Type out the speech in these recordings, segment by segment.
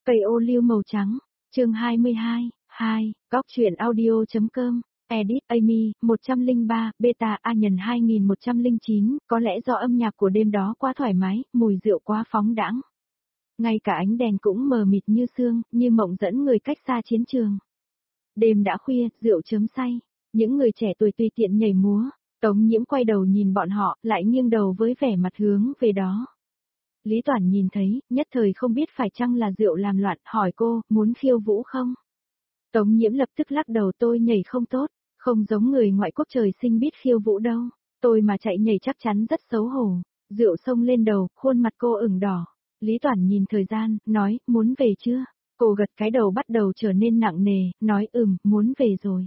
Cây ô liu màu trắng, chương 22, 2, góc truyện audio.com, edit Amy, 103, beta A nhân 2109, có lẽ do âm nhạc của đêm đó quá thoải mái, mùi rượu quá phóng đãng. Ngay cả ánh đèn cũng mờ mịt như sương, như mộng dẫn người cách xa chiến trường. Đêm đã khuya, rượu chớm say, những người trẻ tuổi tùy tiện nhảy múa, Tống Nhiễm quay đầu nhìn bọn họ, lại nghiêng đầu với vẻ mặt hướng về đó. Lý Toản nhìn thấy, nhất thời không biết phải chăng là rượu làm loạn, hỏi cô, muốn khiêu vũ không? Tống Nhiễm lập tức lắc đầu, tôi nhảy không tốt, không giống người ngoại quốc trời sinh biết khiêu vũ đâu, tôi mà chạy nhảy chắc chắn rất xấu hổ. Rượu xông lên đầu, khuôn mặt cô ửng đỏ. Lý Toản nhìn thời gian, nói, muốn về chưa? Cô gật cái đầu bắt đầu trở nên nặng nề, nói muốn về rồi.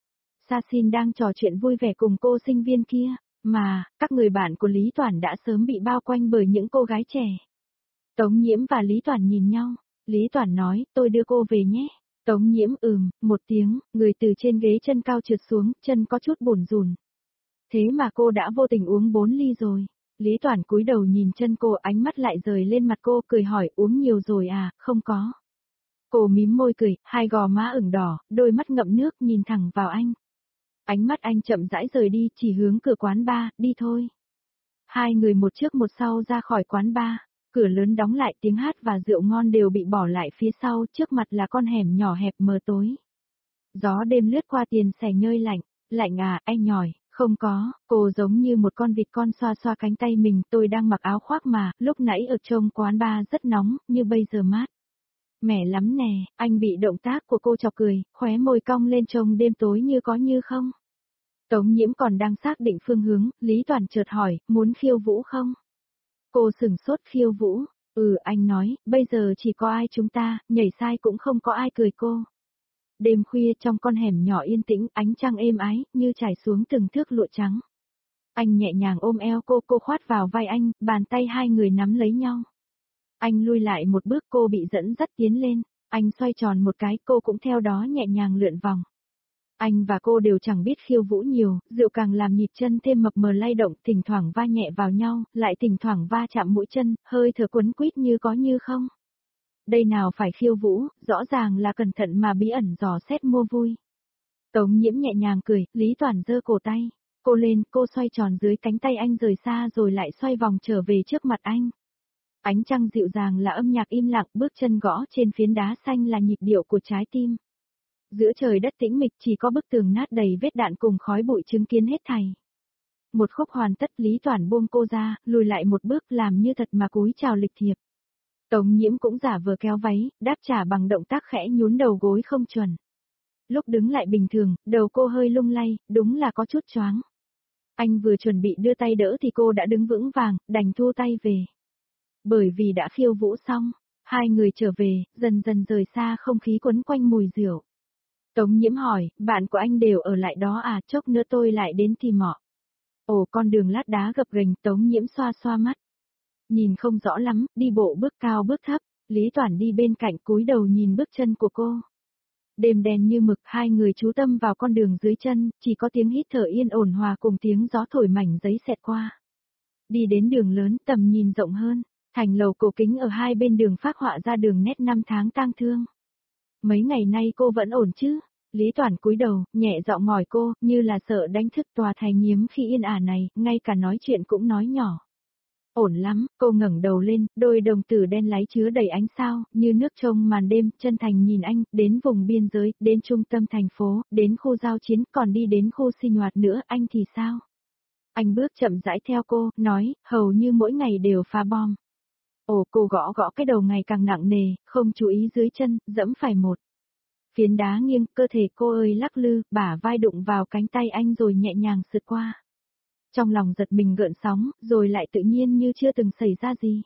Sa Xin đang trò chuyện vui vẻ cùng cô sinh viên kia. Mà, các người bạn của Lý Toản đã sớm bị bao quanh bởi những cô gái trẻ. Tống Nhiễm và Lý Toản nhìn nhau, Lý Toản nói, tôi đưa cô về nhé. Tống Nhiễm một tiếng, người từ trên ghế chân cao trượt xuống, chân có chút bủn rủn. Thế mà cô đã vô tình uống 4 ly rồi. Lý Toản cúi đầu nhìn chân cô, ánh mắt lại rời lên mặt cô, cười hỏi, uống nhiều rồi à, không có. Cô mím môi cười, hai gò má ửng đỏ, đôi mắt ngậm nước nhìn thẳng vào anh. Ánh mắt anh chậm rãi rời đi, chỉ hướng cửa quán bar, đi thôi. Hai người một trước một sau ra khỏi quán bar, cửa lớn đóng lại, tiếng hát và rượu ngon đều bị bỏ lại phía sau, trước mặt là con hẻm nhỏ hẹp mờ tối. Gió đêm lướt qua tiền xẻ nhơi lạnh à, anh nhỏi, không có, cô giống như một con vịt con xoa xoa cánh tay mình, tôi đang mặc áo khoác mà, lúc nãy ở trong quán bar rất nóng, như bây giờ mát. Mẻ lắm nè, anh bị động tác của cô chọc cười, khóe môi cong lên trông đêm tối như có như không. Tống Nhiễm còn đang xác định phương hướng, Lý Toản chợt hỏi, muốn khiêu vũ không? Cô sửng sốt, khiêu vũ, anh nói, bây giờ chỉ có ai chúng ta, nhảy sai cũng không có ai cười cô. Đêm khuya trong con hẻm nhỏ yên tĩnh, ánh trăng êm ái, như trải xuống từng thước lụa trắng. Anh nhẹ nhàng ôm eo cô khoát vào vai anh, bàn tay hai người nắm lấy nhau. Anh lui lại một bước, cô bị dẫn dắt tiến lên, anh xoay tròn một cái, cô cũng theo đó nhẹ nhàng lượn vòng. Anh và cô đều chẳng biết khiêu vũ nhiều, rượu càng làm nhịp chân thêm mập mờ lay động, thỉnh thoảng va nhẹ vào nhau, lại thỉnh thoảng va chạm mũi chân, hơi thở quấn quýt như có như không. Đây nào phải khiêu vũ, rõ ràng là cẩn thận mà bí ẩn dò xét mua vui. Tống Nhiễm nhẹ nhàng cười, Lý Toản giơ cổ tay, cô lên, cô xoay tròn dưới cánh tay anh rời xa rồi lại xoay vòng trở về trước mặt anh. Ánh trăng dịu dàng là âm nhạc im lặng, bước chân gõ trên phiến đá xanh là nhịp điệu của trái tim. Giữa trời đất tĩnh mịch chỉ có bức tường nát đầy vết đạn cùng khói bụi chứng kiến hết thảy. Một khúc hoàn tất, Lý Toản buông cô ra, lùi lại một bước làm như thật mà cúi chào lịch thiệp. Tống Nhiễm cũng giả vờ kéo váy, đáp trả bằng động tác khẽ nhún đầu gối không chuẩn. Lúc đứng lại bình thường, đầu cô hơi lung lay, đúng là có chút choáng. Anh vừa chuẩn bị đưa tay đỡ thì cô đã đứng vững vàng, đành thu tay về. Bởi vì đã khiêu vũ xong, hai người trở về, dần dần rời xa không khí quấn quanh mùi rượu. Tống Nhiễm hỏi, bạn của anh đều ở lại đó à, chốc nữa tôi lại đến tìm họ. Ồ, con đường lát đá gập ghềnh, Tống Nhiễm xoa xoa mắt. Nhìn không rõ lắm, đi bộ bước cao bước thấp, Lý Toản đi bên cạnh cúi đầu nhìn bước chân của cô. Đêm đen như mực, hai người chú tâm vào con đường dưới chân, chỉ có tiếng hít thở yên ổn hòa cùng tiếng gió thổi mảnh giấy xẹt qua. Đi đến đường lớn, tầm nhìn rộng hơn, thành lầu cổ kính ở hai bên đường phác họa ra đường nét năm tháng tang thương. Mấy ngày nay cô vẫn ổn chứ? Lý Toản cúi đầu, nhẹ giọng hỏi cô, như là sợ đánh thức tòa thành Nhiễm khi yên ả này, ngay cả nói chuyện cũng nói nhỏ. Ổn lắm, cô ngẩng đầu lên, đôi đồng tử đen láy chứa đầy ánh sao, như nước trong màn đêm, chân thành nhìn anh, đến vùng biên giới, đến trung tâm thành phố, đến khu giao chiến, còn đi đến khu sinh hoạt nữa, anh thì sao? Anh bước chậm rãi theo cô, nói, hầu như mỗi ngày đều phá bom. Ồ, cô gõ gõ cái đầu ngày càng nặng nề, không chú ý dưới chân, dẫm phải một phiến đá nghiêng, cơ thể cô ơi lắc lư, bả vai đụng vào cánh tay anh rồi nhẹ nhàng sượt qua. Trong lòng giật mình gợn sóng, rồi lại tự nhiên như chưa từng xảy ra gì.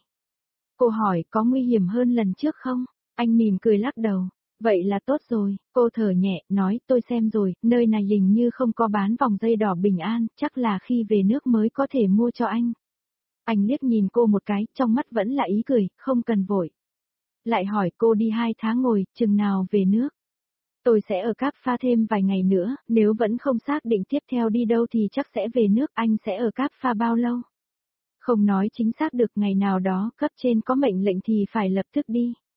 Cô hỏi, có nguy hiểm hơn lần trước không? Anh mỉm cười lắc đầu. Vậy là tốt rồi, cô thở nhẹ, nói, tôi xem rồi, nơi này hình như không có bán vòng dây đỏ bình an, chắc là khi về nước mới có thể mua cho anh. Anh liếc nhìn cô một cái, trong mắt vẫn là ý cười, không cần vội. Lại hỏi cô đi 2 tháng ngồi, chừng nào về nước? Tôi sẽ ở Cáp Pha thêm vài ngày nữa, nếu vẫn không xác định tiếp theo đi đâu thì chắc sẽ về nước. Anh sẽ ở Cáp Pha bao lâu? Không nói chính xác được, ngày nào đó, cấp trên có mệnh lệnh thì phải lập tức đi.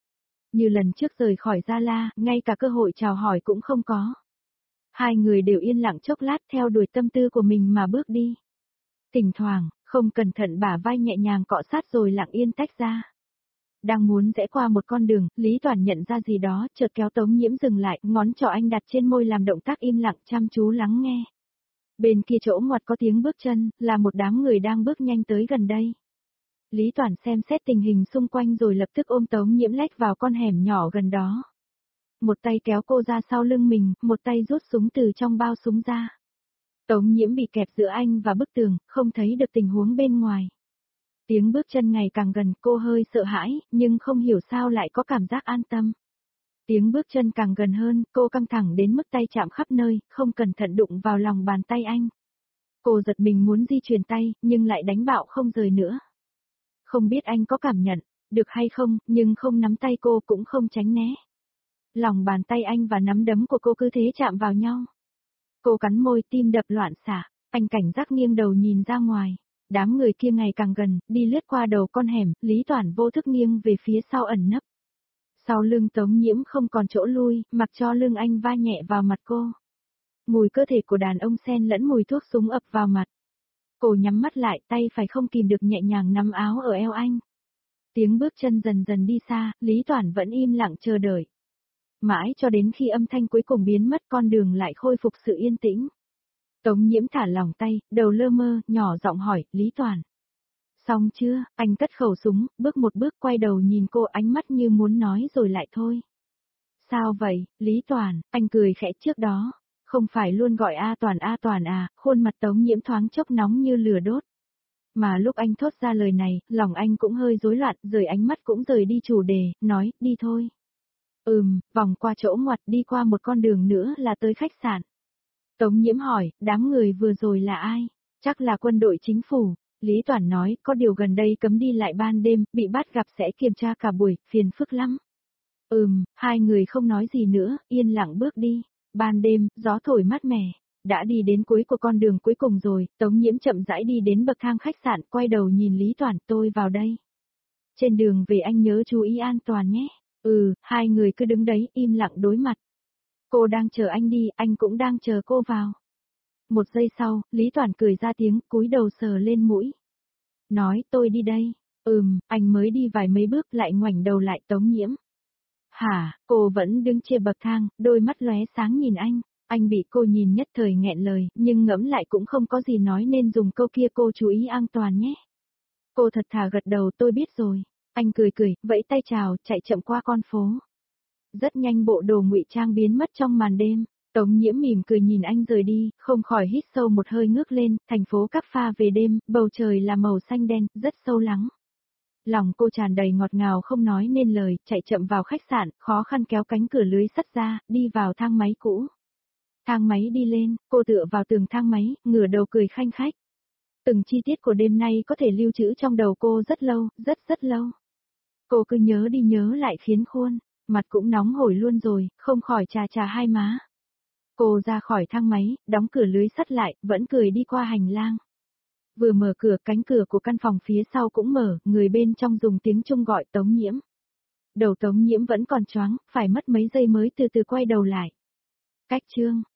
Như lần trước rời khỏi Gia La, ngay cả cơ hội chào hỏi cũng không có. Hai người đều yên lặng chốc lát theo đuổi tâm tư của mình mà bước đi. Thỉnh thoảng, không cẩn thận bả vai nhẹ nhàng cọ sát rồi lặng yên tách ra. Đang muốn rẽ qua một con đường, Lý Toàn nhận ra gì đó, chợt kéo Tống Nhiễm dừng lại, ngón trỏ anh đặt trên môi làm động tác im lặng chăm chú lắng nghe. Bên kia chỗ ngoặt có tiếng bước chân, là một đám người đang bước nhanh tới gần đây. Lý Toàn xem xét tình hình xung quanh rồi lập tức ôm Tống Nhiễm lách vào con hẻm nhỏ gần đó. Một tay kéo cô ra sau lưng mình, một tay rút súng từ trong bao súng ra. Tống Nhiễm bị kẹp giữa anh và bức tường, không thấy được tình huống bên ngoài. Tiếng bước chân ngày càng gần, cô hơi sợ hãi, nhưng không hiểu sao lại có cảm giác an tâm. Tiếng bước chân càng gần hơn, cô căng thẳng đến mức tay chạm khắp nơi, không cẩn thận đụng vào lòng bàn tay anh. Cô giật mình muốn di chuyển tay, nhưng lại đánh bạo không rời nữa. Không biết anh có cảm nhận được hay không, nhưng không nắm tay cô cũng không tránh né. Lòng bàn tay anh và nắm đấm của cô cứ thế chạm vào nhau. Cô cắn môi, tim đập loạn xạ, anh cảnh giác nghiêng đầu nhìn ra ngoài. Đám người kia ngày càng gần, đi lướt qua đầu con hẻm, Lý Toản vô thức nghiêng về phía sau ẩn nấp. Sau lưng Tống Nhiễm không còn chỗ lui, mặc cho lưng anh va nhẹ vào mặt cô. Mùi cơ thể của đàn ông xen lẫn mùi thuốc súng ập vào mặt. Cô nhắm mắt lại, tay phải không kìm được nhẹ nhàng nắm áo ở eo anh. Tiếng bước chân dần dần đi xa, Lý Toản vẫn im lặng chờ đợi. Mãi cho đến khi âm thanh cuối cùng biến mất, con đường lại khôi phục sự yên tĩnh. Tống Nhiễm thả lỏng tay, đầu lơ mơ, nhỏ giọng hỏi, Lý Toàn. Xong chưa? Anh cất khẩu súng, bước một bước quay đầu nhìn cô, ánh mắt như muốn nói rồi lại thôi. Sao vậy, Lý Toàn? Anh cười khẽ, trước đó. Không phải luôn gọi A Toàn à, khuôn mặt Tống Nhiễm thoáng chốc nóng như lửa đốt. Mà lúc anh thốt ra lời này, lòng anh cũng hơi rối loạn, rồi ánh mắt cũng rời đi chủ đề, nói, đi thôi. Vòng qua chỗ ngoặt, đi qua một con đường nữa là tới khách sạn. Tống Nhiễm hỏi, đám người vừa rồi là ai? Chắc là quân đội chính phủ. Lý Toản nói, có điều gần đây cấm đi lại ban đêm, bị bắt gặp sẽ kiểm tra cả buổi, phiền phức lắm. Hai người không nói gì nữa, yên lặng bước đi. Ban đêm, gió thổi mát mẻ. Đã đi đến cuối của con đường cuối cùng rồi, Tống Nhiễm chậm rãi đi đến bậc thang khách sạn, quay đầu nhìn Lý Toản, tôi vào đây. Trên đường về anh nhớ chú ý an toàn nhé. Hai người cứ đứng đấy, im lặng đối mặt. Cô đang chờ anh đi, anh cũng đang chờ cô vào. Một giây sau, Lý Toản cười ra tiếng, cúi đầu sờ lên mũi. Nói, tôi đi đây. Anh mới đi vài mấy bước lại ngoảnh đầu lại Tống Nhiễm. Hả, cô vẫn đứng trên bậc thang, đôi mắt lóe sáng nhìn anh. Anh bị cô nhìn nhất thời nghẹn lời, nhưng ngẫm lại cũng không có gì nói nên dùng câu kia, cô chú ý an toàn nhé. Cô thật thà gật đầu, tôi biết rồi. Anh cười cười, vẫy tay chào, chạy chậm qua con phố. Rất nhanh bộ đồ ngụy trang biến mất trong màn đêm. Tống Nhiễm mỉm cười nhìn anh rời đi, không khỏi hít sâu một hơi ngước lên, thành phố cắp pha về đêm, bầu trời là màu xanh đen, rất sâu lắng. Lòng cô tràn đầy ngọt ngào không nói nên lời, chạy chậm vào khách sạn, khó khăn kéo cánh cửa lưới sắt ra, đi vào thang máy cũ. Thang máy đi lên, cô tựa vào tường thang máy, ngửa đầu cười khanh khách. Từng chi tiết của đêm nay có thể lưu trữ trong đầu cô rất lâu, rất lâu. Cô cứ nhớ đi nhớ lại khiến khuôn mặt cũng nóng hổi luôn rồi, không khỏi chà hai má. Cô ra khỏi thang máy, đóng cửa lưới sắt lại, vẫn cười đi qua hành lang. Vừa mở cửa, cánh cửa của căn phòng phía sau cũng mở, người bên trong dùng tiếng Trung gọi Tống Nhiễm. Đầu Tống Nhiễm vẫn còn choáng, phải mất mấy giây mới từ từ quay đầu lại. Cách chương